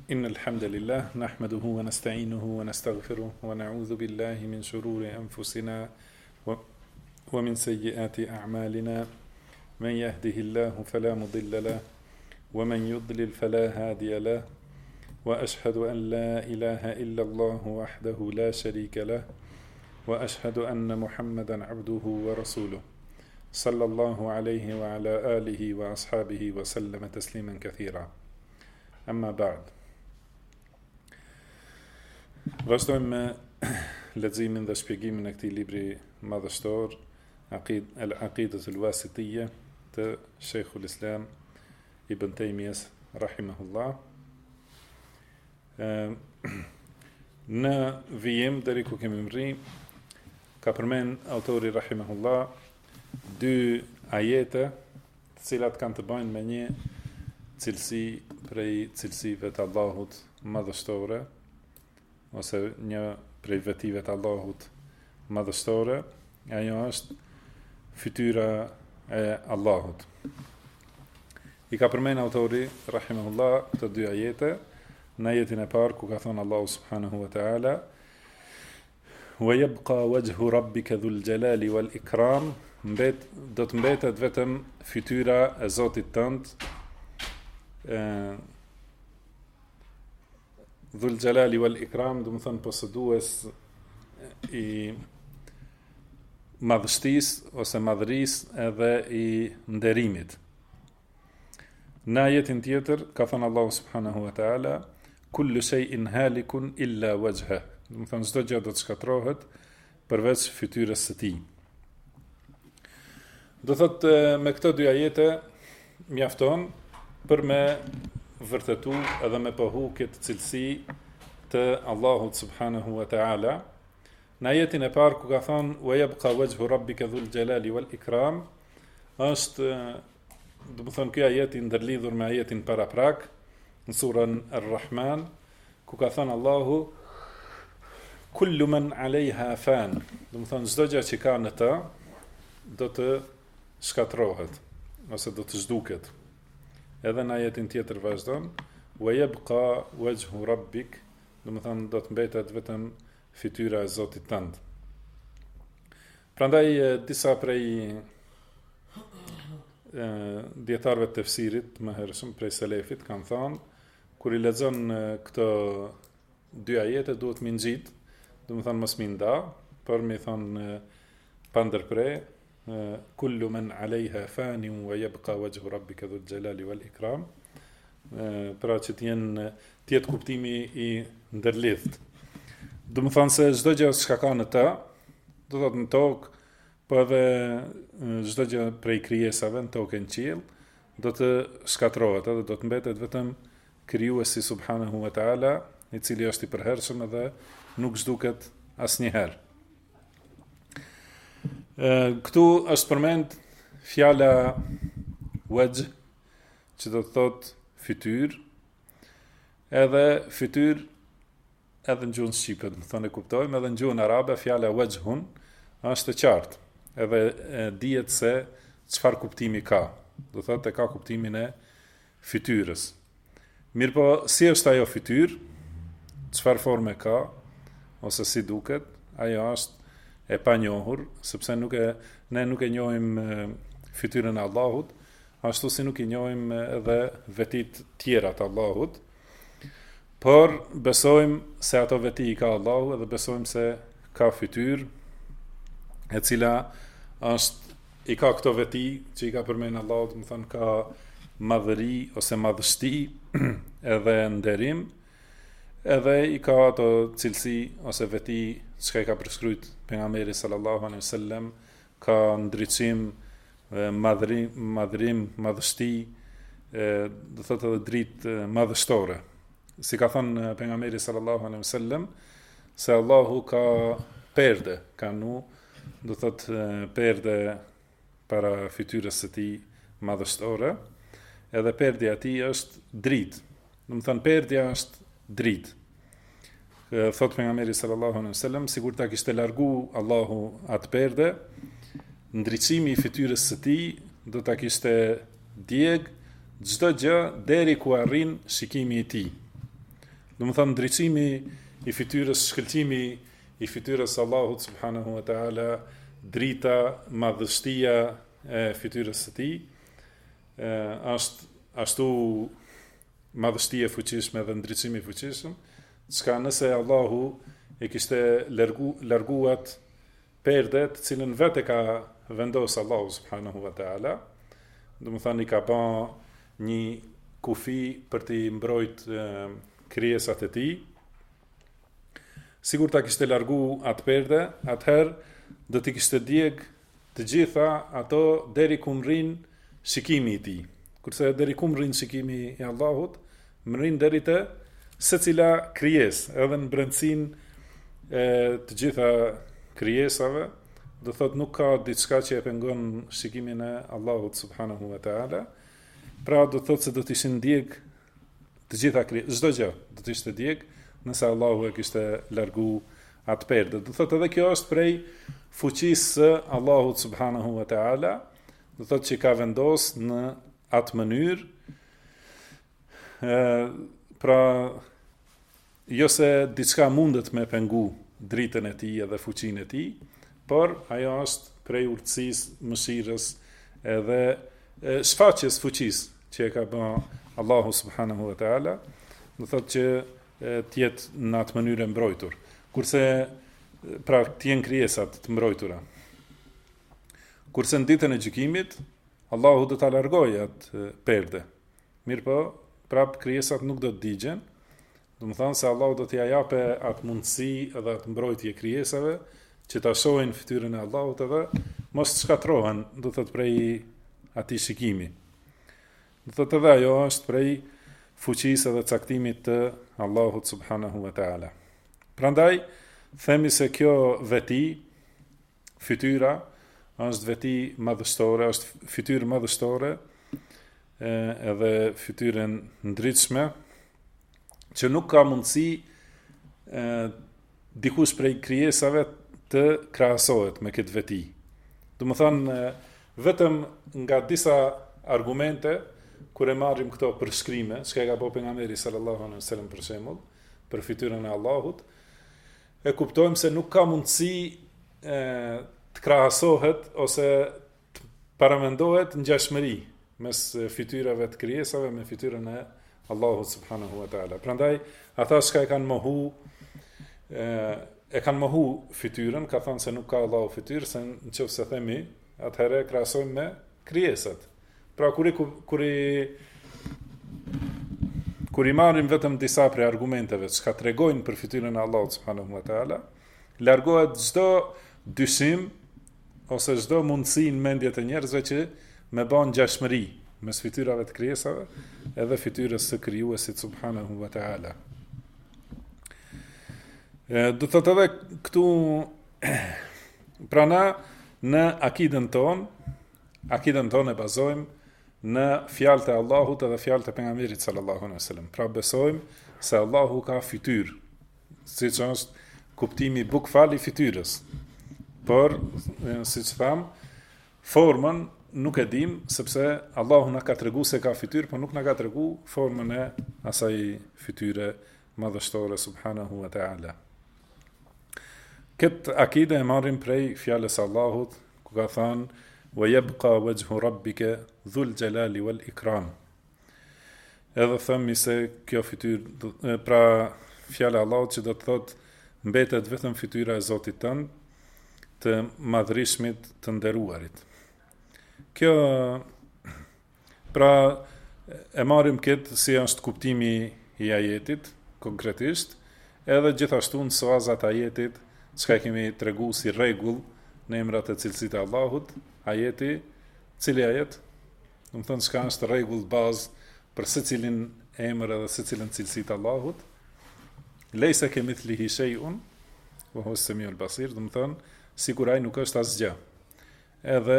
إن الحمد لله نحمده ونستعينه ونستغفره ونعوذ بالله من شرور أنفسنا ومن سيئات أعمالنا من يهده الله فلا مضل له ومن يضلل فلا هادي له وأشهد أن لا إله إلا الله وحده لا شريك له وأشهد أن محمدا عبده ورسوله صلى الله عليه وعلى آله وأصحابه وسلم تسليما كثيرا أما بعد. Vazhdojmë me leximin dhe shpjegimin e këtij libri madhështor, Al-Aqidah al-Wasitiyya të Sheikhul Islam Ibn Taymiyes rahimahullah. Në vijim deri ku kemi mri, ka përmend autori rahimahullah dy ajete, të cilat kanë të bëjnë me një cilësi prej cilësive të Allahut madhështore, ose një prej vetive të Allahut madhështore, ajo është fytyra e Allahut. I ka përmend autori rahimahullah të dy ajete, në ajetin e parë ku ka thënë Allahu subhanahu wa ta'ala: "Wa yabqa wajhu rabbika dhul jalali wal ikram", do të mbetet vetëm fytyra e Zotit tënd, Dhul Jalali wal Ikram, do të thënë posëdues i madhështisë ose madhërisë edhe i nderimit. Në ajetin tjetër ka thënë Allahu subhanahu wa ta'ala: "Kullu shay'in halikun illa wajha", do të thënë çdo gjë do të shkatrohet përveç fytyrës së tij. Do thotë me këto dy ajete mjafton për me vërtetu edhe me pohu këtë cilësi të Allahut subhanahu wa ta'ala. Në ajetin e parë ku ka thonë "Wa yabqa wajhu rabbika dhul jalali wal ikram", është, do të thonë, ky ajet i ndërlidhur me ajetin paraprak në surën Ar-Rahman, ku ka thonë Allahu "Kullu man 'alayha fan", do të thonë çdo gjë që ka në të do të shkatrohet ose do të zhduket. Edhe në ajetin tjetër vazhdon "Wa yabqa wajhu rabbik", do të thonë do të mbetet vetëm fytyra e Zotit tënd. Prandaj disa prej dietarëve të tefsirit më hershëm prej selefit kanë thënë, kur i lexon këto dy ajete duhet mi nxit, do të thonë mos mi nda, por mi thonë pa ndërprer "Kullu man 'alayha fanin wa yabqa wajhu rabbika dhul jalali wal ikram", pra që të jetë kuptimi i ndërlidht. Do të thonë se çdo gjë që ka në të, do të thotë në tokë, po edhe çdo gjë prej krijesave në tokë e në qiell, do të shkatrohet edhe do të mbetet vetëm krijuesi subhanahu wa ta'ala, i cili është i përhershëm edhe nuk zhduket asnjëherë. Këtu është përmend fjala wajh, që do të thotë fytyr, edhe fytyr edhe në gjuhën shqipe, do të thonë e kuptojmë, edhe në gjuhën arabe fjala wajhun është e qartë, edhe dihet se çfarë kuptimi ka. Do thotë ka kuptimin e fytyrës. Mirë po, si është ajo fytyr, çfarë forme ka, ose si duket, ajo është e panjohur, sepse ne nuk e njohim fytyrën e Allahut, ashtu si nuk i njohim edhe vetit tjera të Allahut, por besojmë se ato veti i ka Allahu edhe besojmë se ka fytyrë, e cila i ka këto veti që i ka përmenë Allahut, më thënë ka madhëri ose madhështi edhe nderim, edhe i ka ato cilësi ose veti që i ka përshkryt pejgamberi sallallahu alaihi wasallam, ka ndriçim, madhërim, madhështi, do thotë edhe dritë madhështore. Si ka thënë pejgamberi sallallahu alaihi wasallam, se Allahu ka perde, ka do thotë perde para fytyrës së tij madhështore, edhe perdja e tij është dritë. Do të thonë perdja është dritë. Thot pejgamberi sallallahu alaihi wasallam, sikur ta kishte largu Allahu atë perde, ndriçimi i fytyrës së tij do ta kishte djeg çdo gjë deri ku arrin shikimi i tij. Do më thënë ndriçimi i fytyrës, shkëlqimi i fytyrës Allahut subhanahu wa ta'ala, drita, madhështia e fytyrës së tij, është ashtu madhështia e fuqishme dhe ndriçimi i fuqishëm, çka nëse Allahu e kishte larguat perdet, cilën vetë ka vendos Allahu subhanahu wa ta'ala, do më thënë i ka ba një kufi për t'i mbrojt krijesat e tij. Sigur ta kishte largu atë perde, atëherë do t'i kishte djeg të gjitha ato deri ku mrin shikimi i tij. Kurse deri ku mrin shikimi i Allahut, mrin deri te secila krijesë, edhe në brendësinë e të gjitha krijesave, do thot nuk ka diçka që e pengon shikimin e Allahut subhanahu wa ta'ala. Pra do thot se do të ishin djeg të gjitha krijesat, çdo gjë do të ishte djeg nëse Allahu e kishte largu atë perde. Do thot edhe kjo është prej fuqisë së Allahut subhanahu wa ta'ala, do thot që ka vendos në atë mënyrë, pra jo se diçka mundet me pengu dritën e tij edhe fuqinë e tij, por ajo është prej urtësisë, mëshirës edhe shfaqjes fuqisë që e ka bërë Allahu subhanahu wa ta'ala, do thotë që tjetë në atë mënyrë mbrojtur. Kurse pra t'jen krijesat të mbrojtura. Kurse në ditën e gjykimit, Allahu do ta largojë atë perde. Mirë po, prap krijesat nuk do të digjen. Do të thonë se Allahu do t'ia japë atë mundësi edhe atë mbrojtje krijesave që ta shohin fytyrën e Allahut edhe mos shkatrohen, do thotë prej atij shikimi. Do thotë edhe ajo është prej fuqisë dhe caktimit të Allahut subhanahu wa ta'ala. Prandaj themi se kjo veti, fytyra, është veti madhështore, është fytyrë madhështore, edhe fytyrë ndritshme, që nuk ka mundësi dikush prej krijesave të krahasohet me këtë veti. Do të thonë vetëm nga disa argumente kur e marrim këto përshkrime, çka ka bëu pejgamberi sallallahu alaihi wasallam për shembull, për fytyrën e Allahut, e kuptojmë se nuk ka mundësi të krahasohet ose të paramendohet ngjashmëri mes fytyrave të krijesave me fytyrën e Allahut subhanahu wa ta'ala. Prandaj ata që e kanë mohu fytyrën, ka thënë se nuk ka Allahu fytyrë, se nëse themi, atëherë krahasojmë me krijesat. Pra kur i marrim vetëm disa prej argumenteve që tregojnë për fytyrën e Allahut subhanahu wa ta'ala, largohet çdo dyshim ose çdo mundësi në mendjet e njerëzve që me bën ngjashmëri mes fytyrave të krijesave edhe fytyrës së krijuesit subhanahu wa ta'ala. Do të thotë edhe këtu pra na në akidën tonë e bazojmë në fjalët e Allahut edhe fjalët e pejgamberit sallallahu alaihi wasallam. Pra besojmë se Allahu ka fytyrë, siç është kuptimi bukfal i fytyrës. Por siç tham, formën nuk e dim, sepse Allahu na ka tregu se ka fytyrë, por nuk na ka tregu formën e asaj fytyre madhështore subhanahu wa ta'ala. Këtë akide e marrim prej fjalës Allahut, ku ka thënë: "Wa yabqa wajhu rabbika dhul jalali wal ikram." Edhe themi se kjo fytyrë, pra fjala e Allahut që do të thotë mbetet vetëm fytyra e Zotit tënd, të madhërishmit, të nderuarit. Kjo, pra, e marrim këtë si është kuptimi i ajetit, konkretisht, edhe gjithashtu në suazat ajetit, çka kemi tregu si rregull në emrat e cilësitë e Allahut, ajeti, cili ajet? Do të thonë çka është rregull bazë për secilin emër edhe secilën cilësi të Allahut. Lejse kemithlihi shay'un wa huwa as-sami'ul basir, do të thonë sikur ai nuk është asgjë. Edhe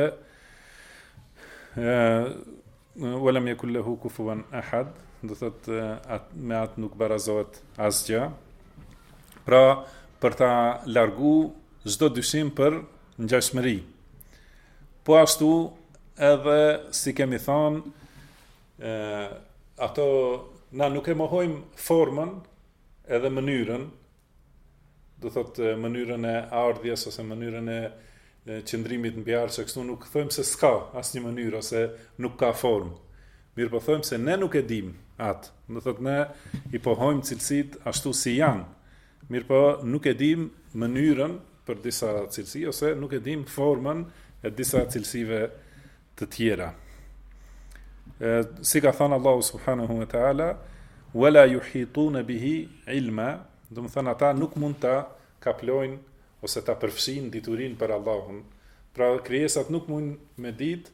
walam yakul lahu kufuwan ahad, do thotë me atë nuk barazohet asgjë. Pra për ta largu çdo dyshim për ngjashmëri. Po ashtu edhe si kemi thënë, ato na nuk e mohojmë formën, edhe mënyrën, do thot mënyrën e ardhjes ose mënyrën e qëndrimit në bjarë, që kështu nuk thojmë se s'ka asnjë mënyrë ose nuk ka formë. Mirë po thojmë se ne nuk e dim atë. Do thot ne i pohojmë cilësit ashtu si janë. Mirë po nuk e dim mënyrën për disa cilësi ose nuk e dim formën e disa cilësive të tjera. Si ka thënë Allahu subhanahu wa taala, wala yuhituna bihi ilma, do të thënë ata nuk mund ta kaplojnë ose ta përfshin diturinë për Allahun. Pra krijesat nuk mund me ditë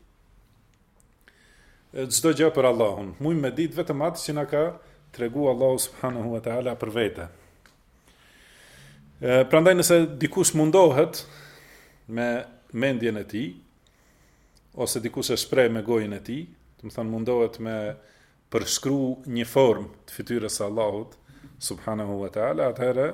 çdo gjë për Allahun. Mund me ditë vetëm atë që na ka tregu Allahu subhanahu wa taala për vete. Prandaj nëse dikush mundohet me mendjen e tij ose dikush e shpreh me gojën e tij, do të thënë mundohet me përshkru një formë të fytyrës së Allahut subhanahu wa taala, atëherë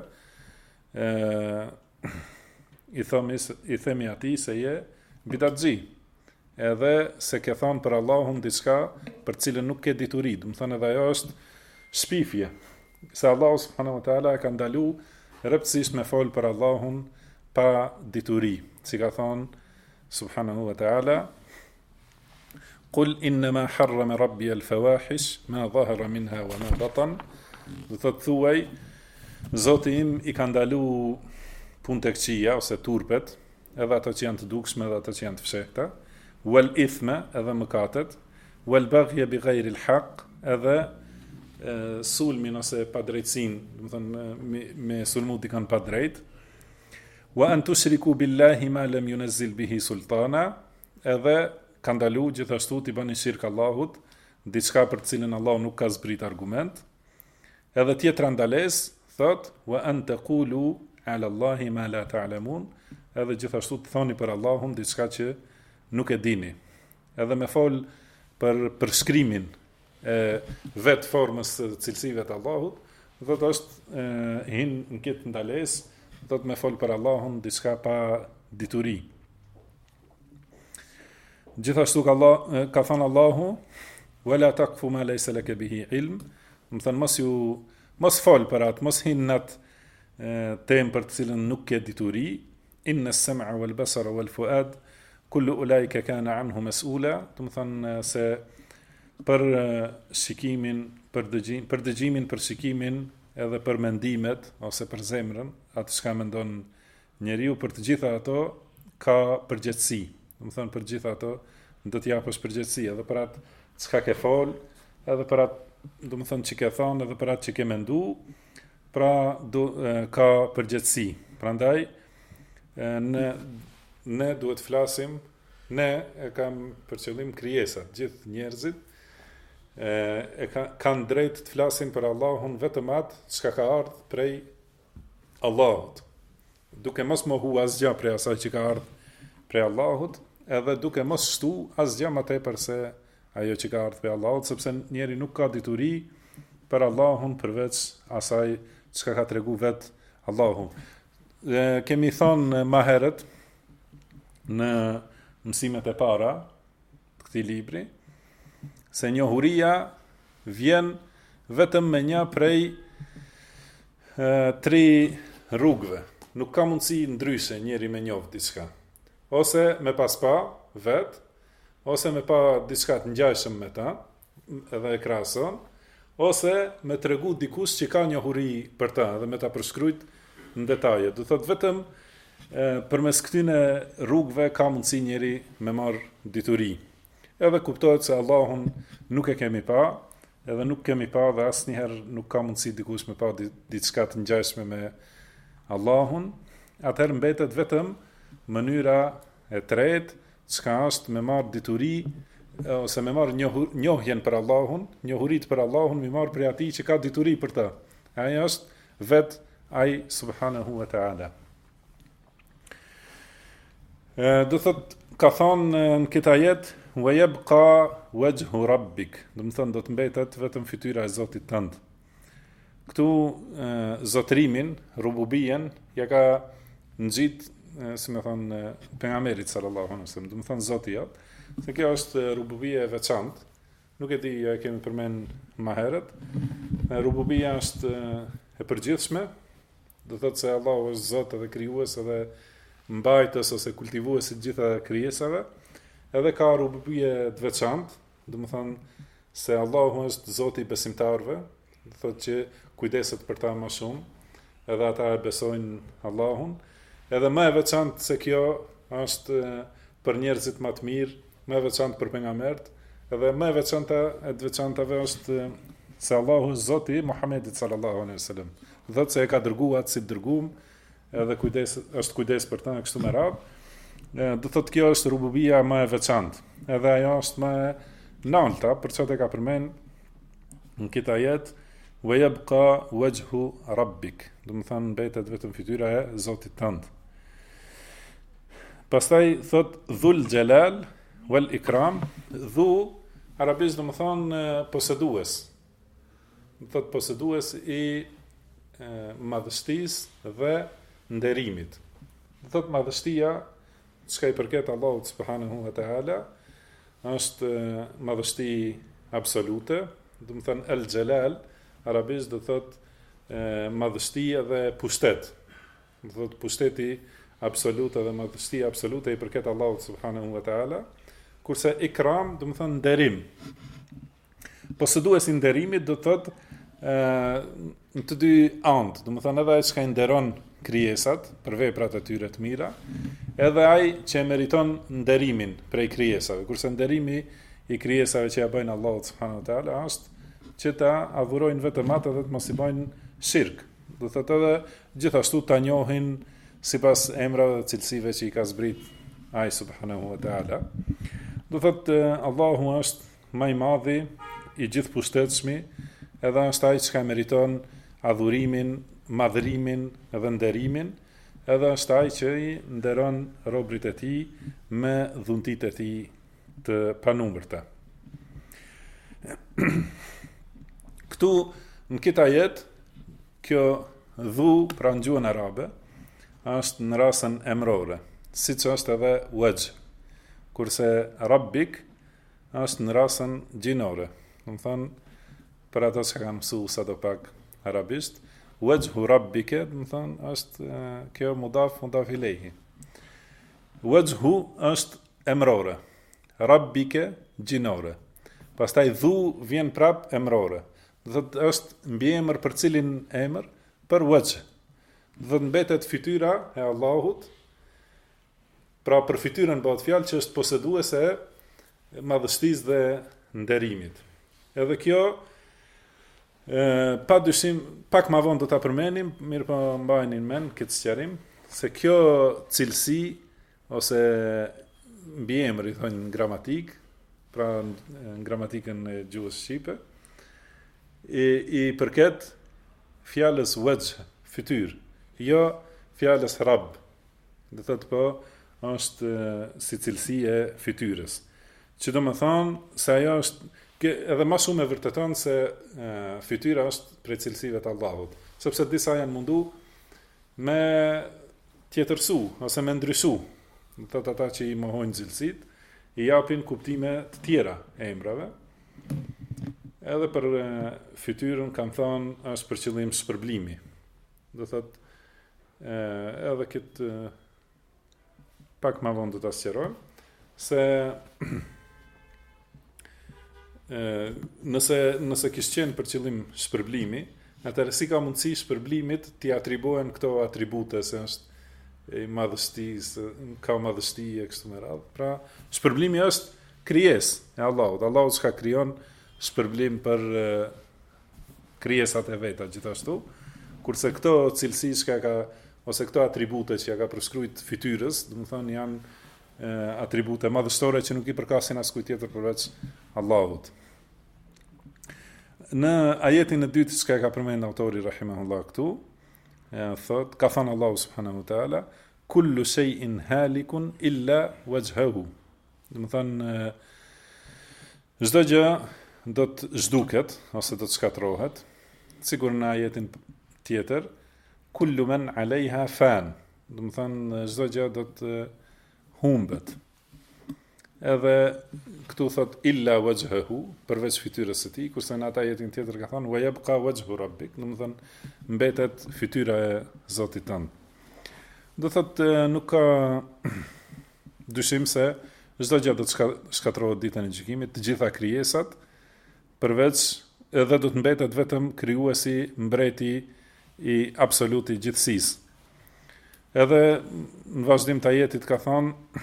i themi atij se je bidatxhi, edhe se ke thënë për Allahun diçka për cilën nuk ke dituri, do të thënë edhe ajo është shpifje. Se Allahu subhanahu wa taala ka ndalu rreptësisht me fol për Allahun pa dituri, si ka thënë subhanahu wa taala, Qul innama harrama rabbi al-fawahish ma dhahara minha wa ma batan. Do të thuaj, Zoti im i ka ndalu punë të këqija ose turpet, edhe ato që janë të dukshme edhe ato që janë të fshehta, wal ithma, edhe mëkatet, wal baghya bighayri al-haq, edhe sulmin ose padrejtësinë, do të thënë me sulmu dikan pa drejt, wa an tushriku billahi ma lam yunzil bihi sultana, edhe ka ndalu gjithashtu t'i bëni shirk Allahut, diçka për të cilën Allah nuk ka zbrit argument. Edhe tjetra ndalesë thot, wa an taqulu ala Allahi ma la ta'lamun, edhe gjithashtu të thoni për Allahun diçka që nuk e dini. Edhe me fol për përshkrimin e vetë formës të cilësive të Allahut, thot është hin në këtë ndalesë, thot me fol për Allahun diçka pa dituri. Gjithashtu ka thënë Allahu, wala taqfu ma laysa laka bihi ilm, do të thënë mos fol për atë, mos hin në atë temë për të cilën nuk ke dituri, inna as-sam'a wal basara wal fuad kullu ulaika kana anhu mas'ula, do të thënë se për shikimin, për dëgjimin, për shikimin, edhe për mendimet ose për zemrën, atë çka mendon njeriu, për të gjitha ato ka përgjegjësi. Do të thënë për gjitha ato do t'i japësh përgjegjësi, edhe për atë çka ke fol, edhe për atë, do të thënë që ke thonë, edhe për atë që ke mendu, pra ka përgjegjësi. Prandaj ne duhet flasim, ne e kam për qëllim krijesat, gjithë njerëzit kanë drejt të flasin për Allahun vetëm atë çka ka ardhur prej Allahut, duke mos mohu asgjë prej asaj që ka ardhur prej Allahut, edhe duke mos shtu asgjë më tepër se ajo që ka ardhur prej Allahut, sepse njeri nuk ka dituri për Allahun përveç asaj çka ka tregu vet Allahu. Kemi thonë më herët në mësimet e para të këtij libri se njohuria vjen vetëm me një prej tri rrugëve. Nuk ka mundësi ndryshe njeri me njohë diçka. Ose me pas pa vet, ose me pa diçka të ngjashme me ta, edhe e krahason, ose me tregu dikush që ka njohuri për ta dhe me ta përshkruajt në detaje. Do thot vetëm përmes këtyne rrugëve ka mundësi njeri me marr dituri. Edhe kuptohet se Allahun nuk e kemi pa, edhe nuk kemi pa dhe asnjëherë nuk ka mundësi dikush me pa diçka të ngjashme me Allahun, atëherë mbetet vetëm mënyra e tretë, çka është me marr dituri ose me marr njohjen për Allahun, njohurit për Allahun, me marr prej atij që ka dituri për ta. Ai është vet ai subhanahu wa taala. Do thot, ka thonë në këtë ajet, wa yabqa wajhu rabbik, do të thonë do të mbetet vetëm fytyra e Zotit tënd. Këtu zotrimin, rububien, ja ka nxit, si më thonë pejgamberit sallallahu alaihi wasallam, do të thonë Zoti jot, se kjo është rububia e veçantë. Nuk e di, ja kemi përmend më herët. Rububia është e përgjithshme, do thotë se Allahu është Zot edhe krijues edhe mbajtës ose kultivues i gjitha krijesave, edhe ka rububie të veçantë, do të thonë se Allahu është Zoti i besimtarëve, do thotë që kujdeset për ta më shumë, edhe ata e besojnë Allahun, edhe më e veçantë se kjo është për njerëzit më të mirë, më e veçantë për pejgamberët, edhe më e veçantave është se Allahu është Zoti i Muhamedit sallallahu alaihi wasallam. Thotë se e ka dërguar si dërguam, edhe është kujdes për ta kështu me radhë. Do thotë kjo është rububia më e veçantë, edhe ajo është më e larta për çfarë ka përmend në këtë ajet, wa yabqa wajhu rabbik, do të thonë mbetet vetëm fytyra e Zotit tënd. Pastaj thot dhul jalal wal ikram, dhu arabisht do të thonë posedues. Do thot posedues i madhështisë dhe nderimit. Do thot madhështia, çka i përket Allahut subhanahu wa taala, është madhështi absolute, do të thonë el jalal arabisht do thot madhështia dhe pushtet. Do thot pushteti absolute dhe madhështia absolute i përket Allahut subhanahu wa taala, kurse ikram do të thonë nderim. Poseduesi i nderimit do thot në të dy anë, do të thonë edhe ai që i nderon krijesat për veprat e tyre të mira, edhe ai që meriton nderimin prej krijesave, kurse nderimi i krijesave që ja bëjnë Allahu subhanahu wa taala është që ta adhurojnë vetëm atë dhe të mos i bëjnë shirk. Do thotë edhe gjithashtu ta njohin sipas emrave dhe cilësive që i ka zbrit ai subhanahu wa taala. Do thotë Allahu është më i madhi, i gjithëpushtetshmi, edhe është ai që meriton adhurimin, madhrimin dhe nderimin, edhe është ai që i nderon robrit e tij me dhuntit e tij të panumërta. Këtu në këtë ajet, kjo dhu pra në gjuhën arabe është në rasën emrore, siç është edhe wajh, kurse rabbik është në rasën gjinore. Do të thonë për ato që kanë mësuar sa do pak arabisht, wajhu rabbike, do të thonë është kjo mudaf ilayhi. Wajhu është emrore, rabbike gjinore. Pastaj dhu vjen prap emrore. Do të është mbiemër për cilin emër? Për wajh. Do të mbetet fytyra e Allahut. Pra për fytyrën bëhet fjalë që është poseduese e madhështisë dhe nderimit. Edhe kjo pa dyshim pak më vonë do ta përmendim, mirë po mbajini në mend këtë sqarim, se kjo cilësi ose mbiemër i thonë në gramatik, pra në gramatikën e gjuhës shqipe, i përket fjalës wajh, fytyr, jo fjalës rabb. Do thotë po është si cilësi e fytyrës. Që do më thonë se ajo është edhe më shumë e vërteton se fytyra është prej cilësive të Allahut, sepse disa janë mundu me tjetërsu ose me ndryshu. Do thotë ata që i mohojnë cilësitë, i japin kuptime të tjera e emrave. Edhe për fytyrën kanë thonë është për qëllim shpërblimi. Do thotë edhe këtë pak më vonë do ta sqaroj se nëse kishte qenë për qëllim shpërblimi, atëherë si ka mundësi shpërblimit t'i atribuohen këto atribute se është i madhështisë, ka madhështi e kështu me radhë. Pra, shpërblimi është krijesë e Allahut. Allahu s'ka krijon shpërblim për krijesat e veta gjithashtu, kurse këto cilësi që ka ose këto atribute që ja ka përshkruajt fytyrës, do të thonë janë atribute madhështore që nuk i përkasin askujt tjetër përveç Allahut. Në ajetin e dytë që ka përmend autori rahimahullah këtu, thot, ka thënë Allahu subhanahu wa taala, kullu shay'in halikun illa wajhahu. Do të thonë çdo gjë do të zhduket ose do të shkatërrohet, sigur në ajetin tjetër, kullu man alejha fan. Do të thonë çdo gjë do të humbet. edhe këtu thot illa wajhahu, përveç fytyrës së tij, kurse në ata jetin tjetër ka thonë wa yabqa wajhu rabbik, do të thonë mbetet fytyra e Zotit tënd. Do thot nuk ka dyshim se çdo gjë do të shkatërrohet ditën e gjykimit, të gjitha krijesat, përveç edhe do të mbetet vetëm krijuesi, mbreti i absoluti gjithësisë. Edhe në vazhdim të ajetit ka thonë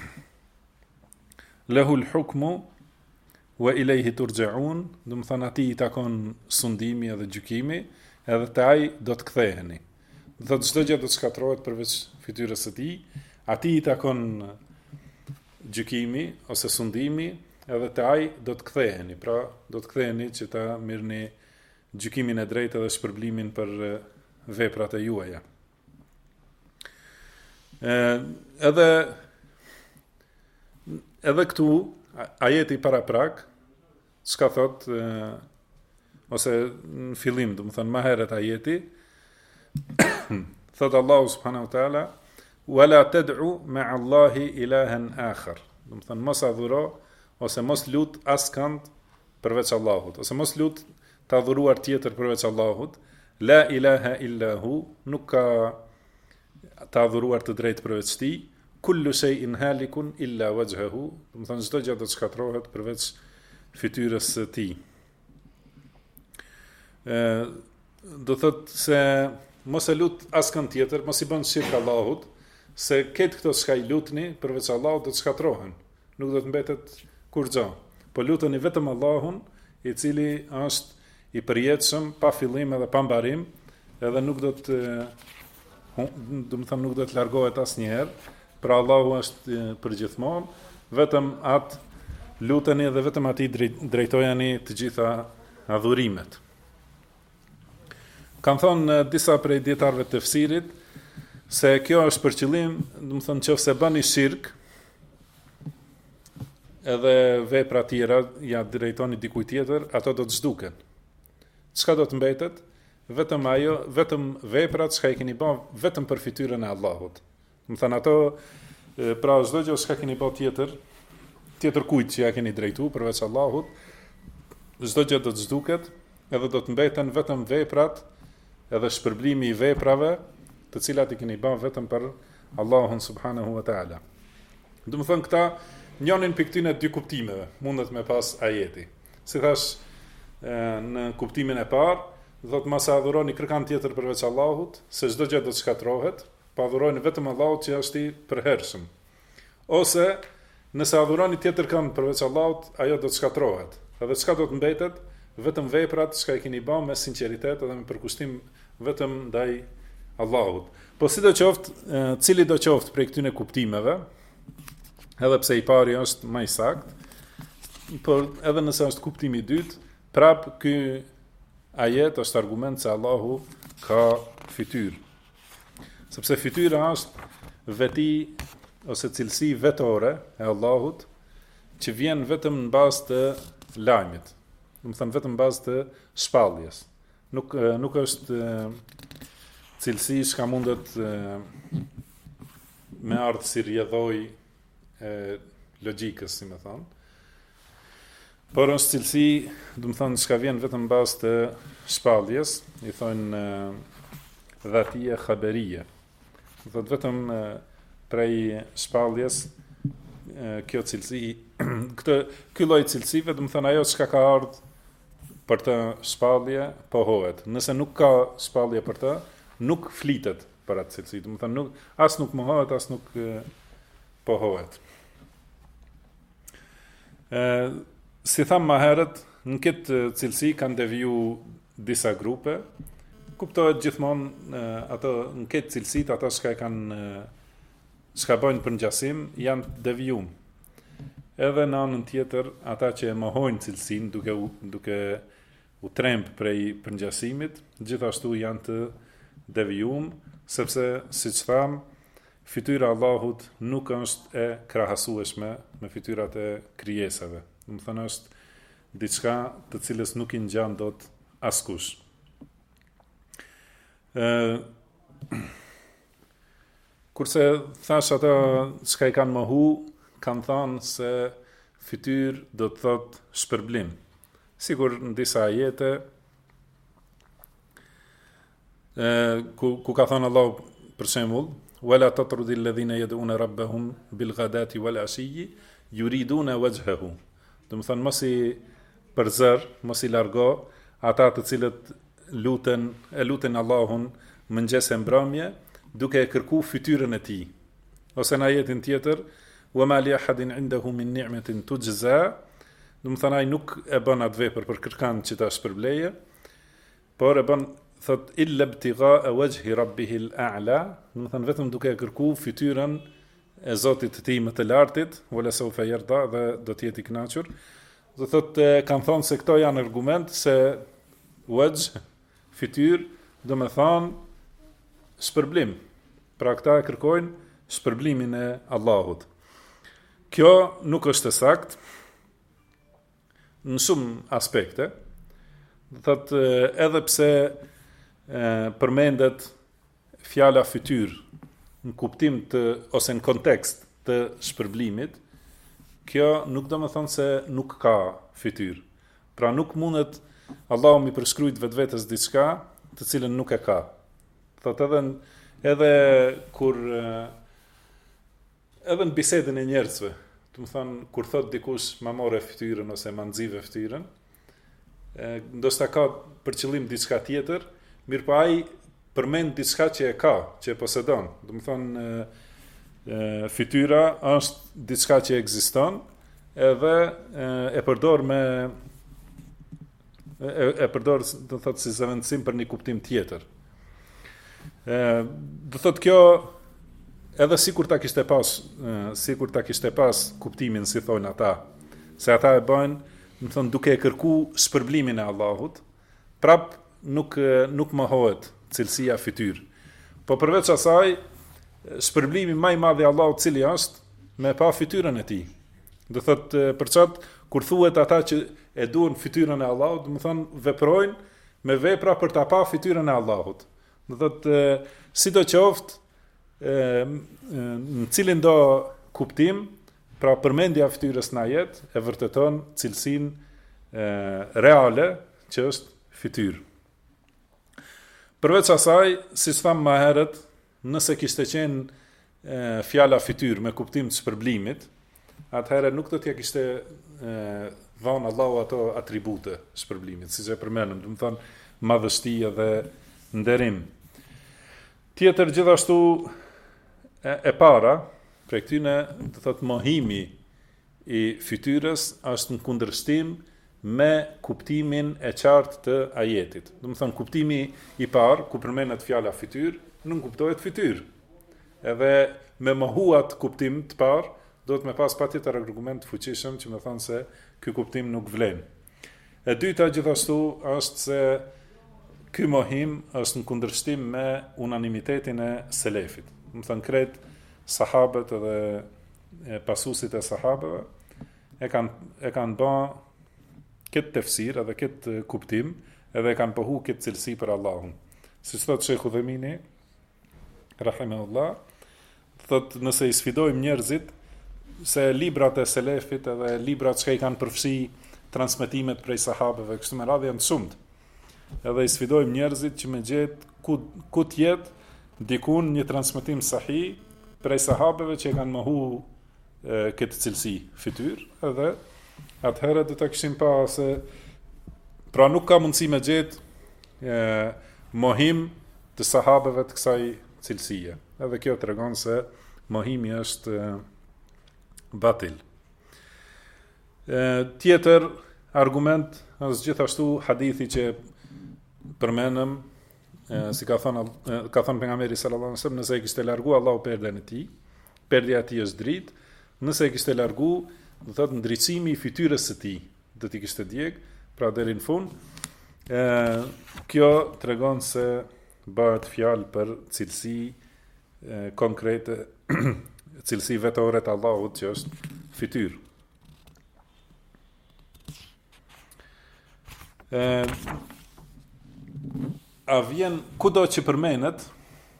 Lehul hukmu wa ilayhi turja'un, do të thonë atij i takon sundimi edhe gjykimi, edhe te ai do të ktheheni. Do thotë çdo gjë do të shkatërrohet përveç fytyrës së tij, atij i takon gjykimi ose sundimi, edhe te ai do të ktheheni. Pra, do të ktheheni që ta mirëni gjykimin e drejtë dhe shpërblimin për veprat e juaja. Edhe këtu ajeti paraprak çka thot ose në fillim, do të thënë më herët ajeti thot Allahu subhanahu wa taala wala tad'u ma'a Allahi ilahan akhar. Do të thënë mos adhuro ose mos lut askënd përveç Allahut, ose mos lut të adhuruar tjetër përveç Allahut. La ilaha illa hu, nuk ka të adhuruar të drejtë përveç tij. Kullu shay'in halikun illa wajhahu, do të thonë çdo gjë do të shkatërrohet përveç fytyrës së tij. Do thotë se mos e lut askënd tjetër, mos i bën shirk Allahut, se këtë këto çka i lutni përveç Allahut do të shkatërrohen. Nuk do të mbetet kurrë. Po luteni vetëm Allahun, i cili është i përjetshëm, pa fillim edhe pa mbarim, edhe nuk do të nuk do të largohet asnjëherë. Pra Allahu është përgjithmonë, vetëm atë luteni dhe vetëm atij drejtojeni të gjitha adhurimet. Kanë thonë disa prej dietarëve të tefsirit se kjo është për qëllim, do të thonë nëse bëni shirk, edhe vepra tjera ja drejtoni dikujt tjetër, ato do të zhduken. Çka do të mbetet? Vetëm ajo, vetëm veprat që i keni bën vetëm për fytyrën e Allahut. Do të thënë ato, pra çdo gjë që keni bën tjetër kujt që ja keni drejtuar përveç Allahut, çdo gjë do të zhduket, edhe do të mbeten vetëm veprat, edhe shpërblimi i veprave, të cilat i keni bën vetëm për Allahun subhanahu wa taala. Do të thënë këta njonin për këtyne dy kuptimeve, mundet me pas ajeti. Si thash, në kuptimin e parë, thotë mos adhuroni kërkan tjetër përveç Allahut, se çdo gjë do të shkatërrohet, pa adhuroni vetëm Allahut që është i përhershëm. Ose nëse adhuroni tjetër kënd përveç Allahut, ajo do të shkatërrohet. Edhe çka do të mbetet? Vetëm veprat që i keni bën me sinqeritet dhe me përkushtim vetëm ndaj Allahut. Po sidoqoftë, cili do qoftë prej këtyne kuptimeve, edhe pse i pari është më i saktë, por edhe nëse është kuptimi i dytë, prap ky ajet është argument se Allahu ka fytyrë. Sepse fytyra është veti ose cilësi vetore e Allahut që vjen vetëm në bazë të lajmit. Do të thënë vetëm në bazë të shpalljes. Nuk është cilësi që mundet me ardhë si rjedhoj logjikës, si më thonë. Por është cilësi, do të thonë, që vjen vetëm në bazë të shpalljes, i thonë dhatie khaberije. Do të vetëm prej shpalljes kjo cilësi, ky lloj cilësive, do të thonë ajo që ka ardhur për të shpallje pohohet. Nëse nuk ka shpallje për të, nuk flitet për atë cilësi. Do të thonë as nuk mohohet, as nuk pohohet. Si thamë më herët, në këtë cilësi kanë deviju disa grupe, kuptohet gjithmonë ato në këtë cilësit, ata që bojnë për ngjasim, janë devijum. Edhe në anën tjetër, ata që mohojnë cilësin duke u tremb prej përngjasimit, gjithashtu janë të devijum, sepse, siç thamë, fytyra Allahut nuk është e krahasueshme me fytyrat e krijesave. Do të thënë është diçka të cilës nuk i ngjan dot askush. Kurse thash ata çka i kanë mohu, kanë thënë se fytyr do të thot shpërblim. Sigur në disa ajete, ku ka thënë Allah për shembull, wala tatrudi alladhina yad'una rabbahum bil ghadati wal ashiyyi yuriduna wajhahu. Do të thënë mos i përzër, mos i largo ata të cilët luten Allahun mëngjes e mbrëmje, duke e kërku fytyrën e tij. Ose në ajetin tjetër, wa ma li ahadin indahu min ni'matin tujza, do të thënë ai nuk e bën atë vepër për kërkan që ta shpërbleje, por e bën thot illa ibtigha wajhi rabbih al-a'la, do të thënë vetëm duke e kërku fytyrën e Zotit të tij më të lartit, wala sawfa yarda, dhe do të jetë i kënaqur. Do thotë kanë thonë se këto janë argument se wajh, fytyr, do me thonë shpërblim. Pra këta e kërkojnë shpërblimin e Allahut. Kjo nuk është e saktë në shumë aspekte. Do thotë edhe pse përmendet fjala fytyr në kuptim të ose në kontekst të shpërblimit, kjo nuk do me thonë se nuk ka fytyr. Pra nuk mundet Allahu mi përshkrujt vetvetes diçka të cilën nuk e ka. Thot edhe kur edhe në bisedën e njerëzve, do të thonë kur thot dikush ma more fytyrën ose ma nxive fytyrën, ndoshta ka për qëllim diçka tjetër, mirë po ai përmend diçka që e ka, që e posedon. Do të thonë fytyra është diçka që ekziston, edhe e përdor do të thotë si zëvendësim për një kuptim tjetër. Do thotë kjo edhe sikur ta kishte pas kuptimin si thonë ata, se ata e bëjnë, do të thonë duke e kërku shpërblimin e Allahut, prap nuk mohohet cilësia fytyr. Po përveç asaj, shpërblimi më i madh i Allahut cili është me pa fytyrën e tij. Do thotë për çat kur thuhet ata që e duan fytyrën e Allahut, do të thonë veprojnë me vepra për ta pa fytyrën e Allahut. Do thotë sidoqoftë në cilin do kuptim, pra përmendja e fytyrës në ajet e vërteton cilësinë reale që është fytyrë. Përveç asaj, si thamë më herët, nëse kishte qenë fjala fytyrë me kuptim të shpërblimit, atëherë nuk do t'ja kishte dhënë Allahu ato atribute shpërblimit, siç e përmendëm, do të thonë madhështia dhe nderim. Tjetër gjithashtu e para, prej këtyne, do thotë mohimi i fytyrës është në kundërshtim me kuptimin e qartë të ajetit. Do të thonë kuptimi i parë, ku përmendet fjala fytyrë, nuk kuptohet fytyrë. Edhe me mohuat kuptim të parë, do të me pas patjetër argument fuqishëm që me thonë se ky kuptim nuk vlen. E dyta gjithashtu është se ky mohim është në kundërshtim me unanimitetin e selefit. Do të thonë krejt sahabët edhe pasuesit e sahabëve e kanë bë këtë tefsir edhe këtë kuptim, edhe kanë pohu këtë cilësi për Allahun. Siç thot Sheikh Udhaymini, rahimahullah, thot nëse i sfidojmë njerëzit se librat e selefit edhe librat që i kanë përfshi transmetimet prej sahabeve, kështu me radhë janë të shumt. Edhe i sfidojmë njerëzit që me gjetë ku t'jetë dikun një transmetim sahih prej sahabeve që e kanë mohu këtë cilësi fytyr, edhe atëherë do të kishim pa se pra nuk ka mundësi me gjetë mohim të sahabeve të kësaj cilësie. Edhe kjo tregon se mohimi është batil. Tjetër argument është gjithashtu hadithi që përmenëm, si ka thënë pejgamberi sallallahu alajhi wasallam, nëse e kishte largu Allahu perden e tij, perdja e tij është dritë, nëse e kishte largu, do thotë ndriçimi i fytyrës së tij, do t'i kishte djeg, pra deri në fund. Kjo tregon se bëhet fjalë për cilësi konkrete, cilësi vetore të Allahut që është fytyrë. A vjen kudo që përmenet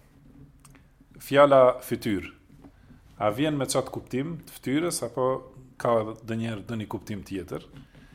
fjala fytyrë, a vjen me qatë kuptim të fytyrës, apo ka ndonjëherë ndonjë kuptim tjetër.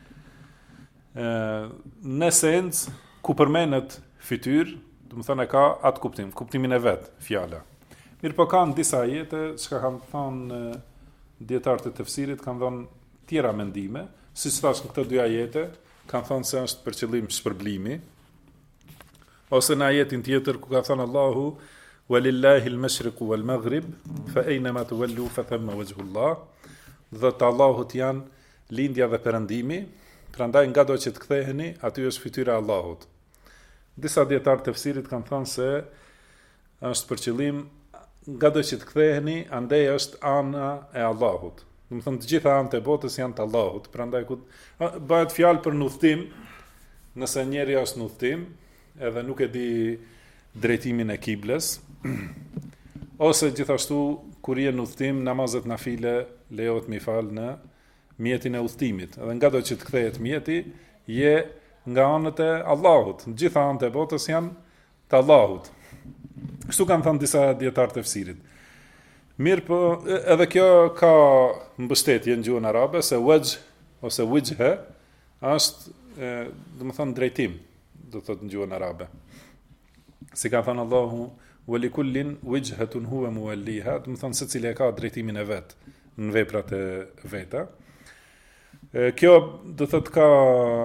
Në esencë, ku përmenet fytyrë, do të thonë e ka atë kuptimin e vet, fjala. Mirë po kanë disa ajete që kanë thonë dietarët e tefsirit kanë dhënë tjera mendime, siç thash në këto dy ajete, kanë thonë se është për qëllim shpërblimi, ose në ajetin tjetër ku ka thënë Allahu walillahi al-mashriqu wal-maghrib fa aynama tuwallu fa thamma wajhullah. Dhe të Allahut janë lindja dhe perëndimi, prandaj ngado që të ktheheni, aty është fytyra e Allahut. Disa dietar të tefsirit kanë thënë se është për qëllim ngado që të ktheheni, andaj është ana e Allahut. Do të thonë të gjitha anët e botës janë të Allahut, prandaj ku bëhet fjalë për udhtim, nëse njeri është në udhtim, edhe nuk e di drejtimin e kibles, ose gjithashtu kur je në udhtim, namazet nafile lejohet mi fal në mjetin e udhtimit. Edhe ngado që të kthehet mjeti, je nga anët e Allahut. Të gjitha anët e botës janë të Allahut. Kështu kanë thënë disa dietar të tefsirit. Mirë po, edhe kjo ka mbështetje në gjuhën arabe, se wajh ose wajha është, do të thonë drejtim, do të thotë në gjuhën arabe. Si ka thënë Allahu, walikullin wijhatun huwa muwalliha, do të thonë secili e ka drejtimin e vet në veprat e veta. Kjo do të thotë ka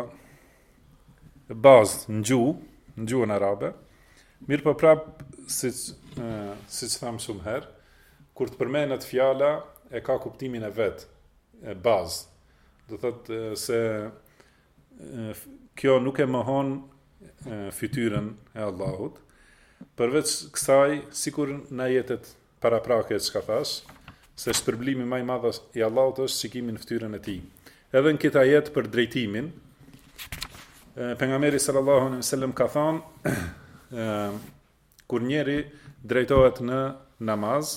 bazë në gjuhën arabe. Mirë po prap, siç tham shumë herë, kur të përmenet fjala e ka kuptimin e vet, e bazë. Do thotë se kjo nuk e mohon fytyrën e Allahut. Përveç kësaj, sikur në ajetet paraprake që ka thash, se shpërblimi më i madh i Allahut është shikimi në fytyrën e tij. Edhe në këtë ajet për drejtimin, pejgamberi sallallahu alaihi wasallam ka thënë, kur njeri drejtohet në namaz,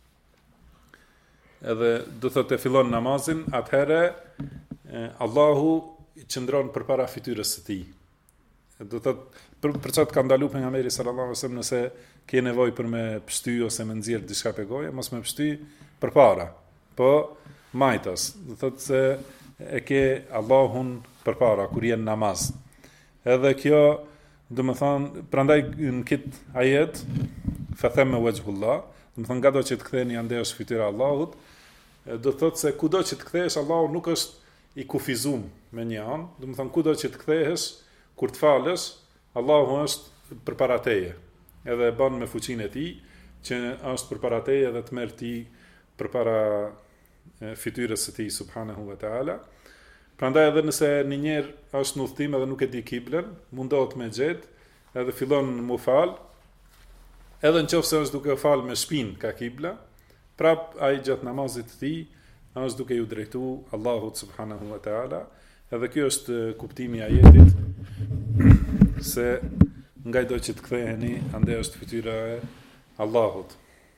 edhe do thotë e fillon namazin, atëherë Allahu qëndron përpara fytyrës së tij. Do thotë për çfarë ka ndaluar pejgamberi sallallahu alaihi wasallam nëse ke nevojë për me pshty ose me nxjerr diçka pe goje, mos me pshty përpara, po majtas. Do thotë se e ke Allahun përpara kur je në namaz. Edhe kjo, do të thonë, prandaj në këtë ajet fa thamma wajhullah, do të thonë gado që të ktheheni ande është fytyra e Allahut, do thotë se kudo që të kthehesh, Allahu nuk është i kufizuar me një anë, do të thonë kudo që të kthehesh, kur të falësh, Allahu është përpara teje, edhe bën me fuqinë e tij që është përpara teje dhe të merr ti përpara fytyrës së tij subhanahu wa taala. Prandaj edhe nëse një njerë është në udhtim edhe nuk e di kiblen, mundohet me gjet, edhe fillon mu fal, edhe nëse është duke fal me shpinë ka kibla, prap ai gjatë namazit të tij është duke ju drejtu Allahut subhanahu wa taala. Edhe kjo është kuptimi i ajetit, se nga do që të ktheheni, ande është fytyra e Allahut.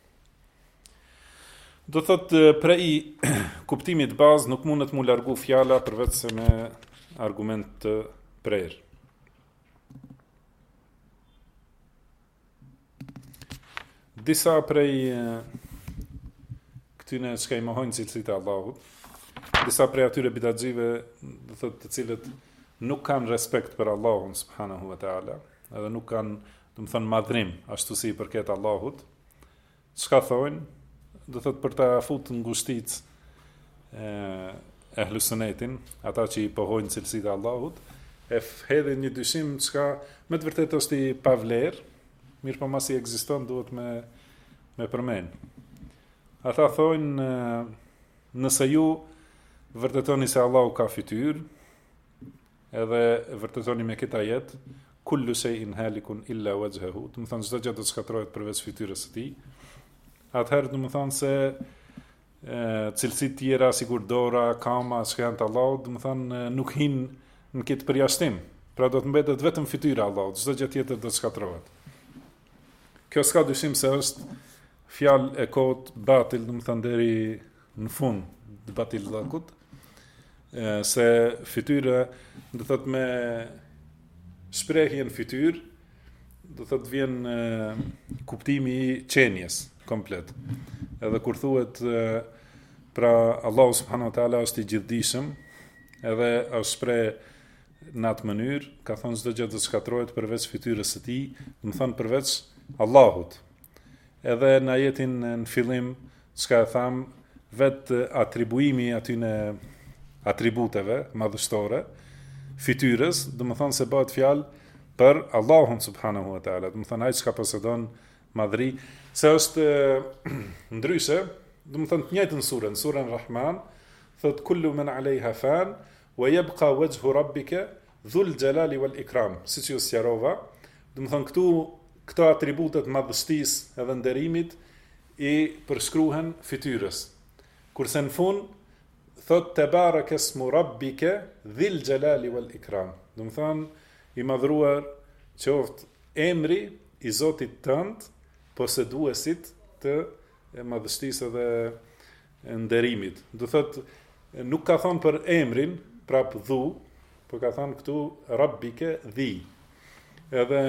Do thotë prej kuptimit bazë nuk mundet mu largu fjala përveç se me argument të prerë. Disa prej këtyne që ka i mohojnë cilësitë e Allahut, disa prej atyre bidatxive, do thotë të cilët nuk kanë respekt për Allahun subhanahu wa taala, edhe nuk kanë, do të thonë, madhrim ashtu si i përket Allahut. Çka thonë? Do thotë për ta futur në ngushticë ehlu sunetin, ata që i pohojnë cilësitë e Allahut, e hedhin një dyshim çka me të vërtetë është i pavlerë, mirë po masi ekziston duhet me përmend. Ata thonë, nëse ju vërtetoni se Allahu ka fytyrë, edhe vërtetoni me këtë ajet, kullu shay'in halikun illa wajhahu, do të thonë çdo gjë do të shkatërrohet përveç fytyrës së tij. Atëherë do të thonë se cilësitë tjera sikur dora, kama, që janë të Allahut, do të thonë nuk hin në këtë përjashtim. Pra do të mbetet vetëm fytyra e Allahut, çdo gjë tjetër do të shkatërrohet. Kjo s'ka dyshim se është fjalë e kot batil, do të thonë deri në fund të batillakut, se fytyra do thotë me shprehjen fytyr do thotë vjen kuptimi i qenjes komplet. Edhe kur thuhet Pra Allahu subhanahu wa taala është i gjithdijshëm, edhe është shpreh në atë mënyrë, ka thënë çdo gjë do shkatërrohet përveç fytyrës së tij, do të thonë përveç Allahut. Edhe në ajetin në fillim, çka e tham, vetë atribuimi aty në atributeve madhështore, fytyrës, do të thonë se bëhet fjalë për Allahun subhanahu wa taala, do të thonë ai çka posedon madhri, se është ndryshe, do të thonë të njëjtën surën Rahman, thot kullu man alejha fan wa yabqa wajhu rabbika dhul jalali wal ikram, siç ju sqarova, do të thonë këto atributet madhështisë edhe nderimit i përshkruhen fytyrës. Kurse në fund thot tebaraka ismu rabbika dhil jalali wal ikram, do të thonë i madhruar qoftë emri i Zotit tënd, poseduesit të madhështisë dhe nderimit. Do thot nuk ka thonë për emrin, prap dhu, por ka thonë këtu rabbike dhi. Edhe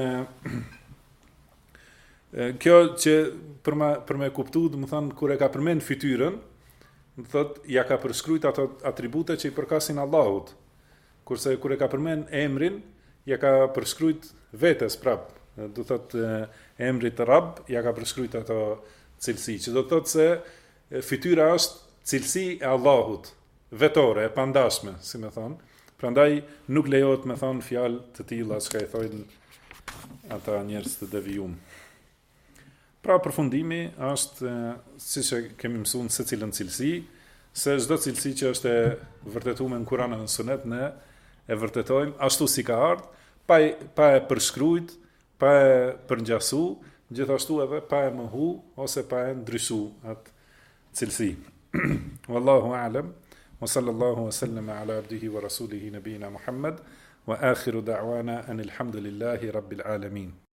kjo që për me kuptu, do të thonë kur e ka përmend fytyrën, do thot ja ka përshkruajt ato atribute që i përkasin Allahut. Kurse kur e ka përmend emrin, ja ka përshkruajt vetes prap. Do thot emri të Rabb ja ka përshkruajt ato cilësi, që do thot se fytyra është cilësi e Allahut, vetore, e pandashme, si me thonë. Prandaj nuk lejohet me thonë fjalë të tilla që i thojnë ata njerëz të devijum. Pra përfundimi është, siç e kemi mësuar se cilën cilësi, se çdo cilësi që është e vërtetuar në Kur'an dhe në Sunet, ne e vërtetojmë ashtu si ka ardhur, pa e përshkruajt, pa e përngjasu, gjithashtu edhe pa e mohu ose pa e ndryshu atë cilësi. Wallahu a'lam, wa sallallahu wa sallama ala abdihi wa rasulihi nabina Muhammad, wa akhiru da'wana anil hamdulillahi rabbil alamin.